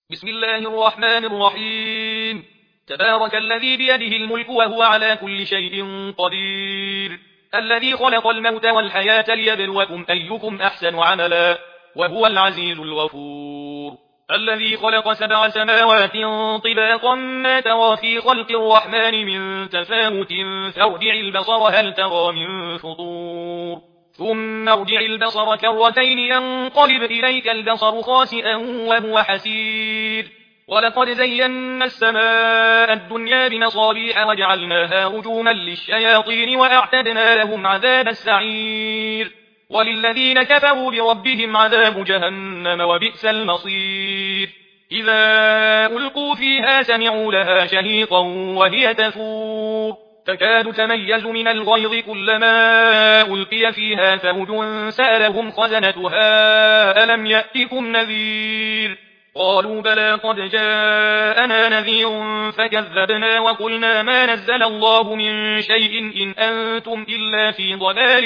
بسم الله الرحمن الرحيم. تبارك الذي بيده الملك وهو على كل شيء قدير، الذي خلق الموت والحياة ليبلوكم أيكم أحسن عملا، وهو العزيز الغفور. الذي خلق 7 سماوات طباقا ما ترى في خلق الرحمن من تفاوت فارجع البصر هل ترى من فطور، ثم ارجع البصر كرتين ينقلب إليك البصر خاسئا وهو حسير. ولقد زينا السماء الدنيا بمصابيح وجعلناها رجوما للشياطين وأعتدنا لهم عذاب السعير. وللذين كفروا بربهم عذاب جهنم وبئس المصير. إذا ألقوا فيها سمعوا لها شهيقا وهي تفور تكاد تميز من الغيظ كلما ألقي فيها فوج سألهم خزنتها ألم يأتكم نذير، قالوا بلى قد جاءنا نذير فكذبنا وقلنا ما نزل الله من شيء إن أنتم إلا في ضلال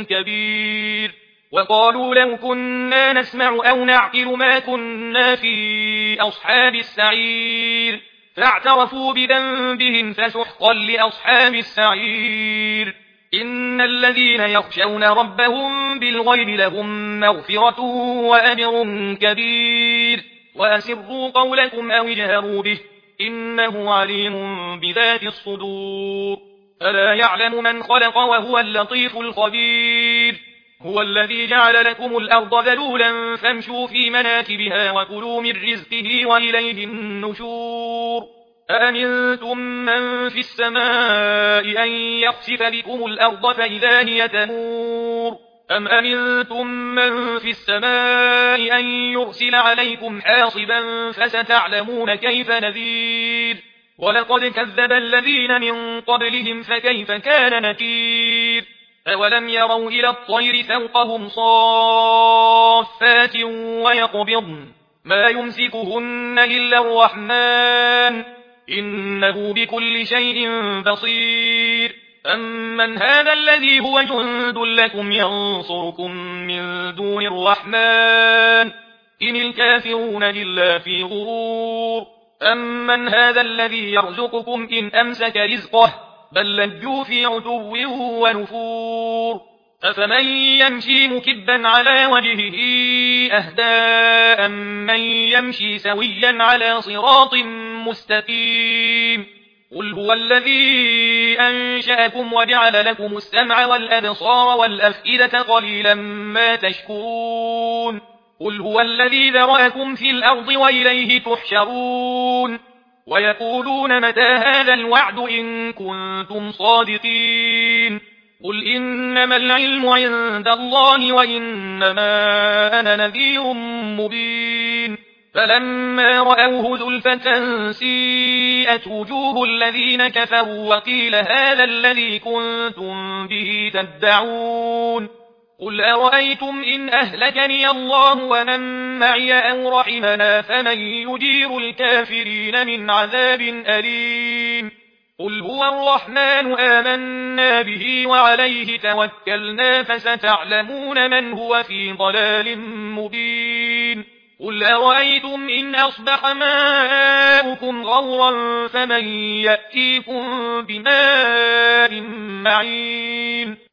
كبير. وقالوا لو كنا نسمع أو نعقل ما كنا في أصحاب السعير، فاعترفوا بذنبهم فسحقا لأصحاب السعير. إن الذين يخشون ربهم بالغيب لهم مغفرة وأجر كبير. وأسروا قولكم أو اجهروا به إنه عليم بذات الصدور. ألا يعلم من خلق وهو اللطيف الخبير. هو الذي جعل لكم الأرض ذلولا فامشوا في مناكبها وكلوا من رزقه وإليه النشور. أأمنتم من في السماء أن يخسف بكم الأرض فإذا هي تمور، أم أمنتم من في السماء أن يرسل عليكم حاصبا فستعلمون كيف نذير. ولقد كذب الذين من قبلهم فكيف كان نكير. أولم يروا إلى الطير فوقهم صافات ويقبضن ما يمسكهن إلا الرحمن إنه بكل شيء بصير. أمن هذا الذي هو جند لكم ينصركم من دون الرحمن إن الكافرون إلا في غرور. أمن هذا الذي يرزقكم إن أمسك رزقه بل لجوا في عتو ونفور. أفمن يمشي مكبا على وجهه أهدى أمن يمشي سويا على صراط مستقيم. قل هو الذي أنشأكم وجعل لكم السمع والأبصار والأفئدة قليلا ما تشكرون. قل هو الذي ذرأكم في الأرض وإليه تحشرون. ويقولون متى هذا الوعد إن كنتم صادقين. قل إنما العلم عند الله وإنما أنا نذير مبين. فلما رأوه زلفة سيئت وجوه الذين كفروا وقيل هذا الذي كنتم به تدعون. قل أرأيتم إن أهلكني الله ومن معي أو رحمنا فمن يجير الكافرين من عذاب أليم. قل هو الرحمن آمنا به وعليه توكلنا فستعلمون من هو في ضلال مبين. قل أرأيتم إن أصبح ماؤكم غورا فمن يأتيكم بماء معين.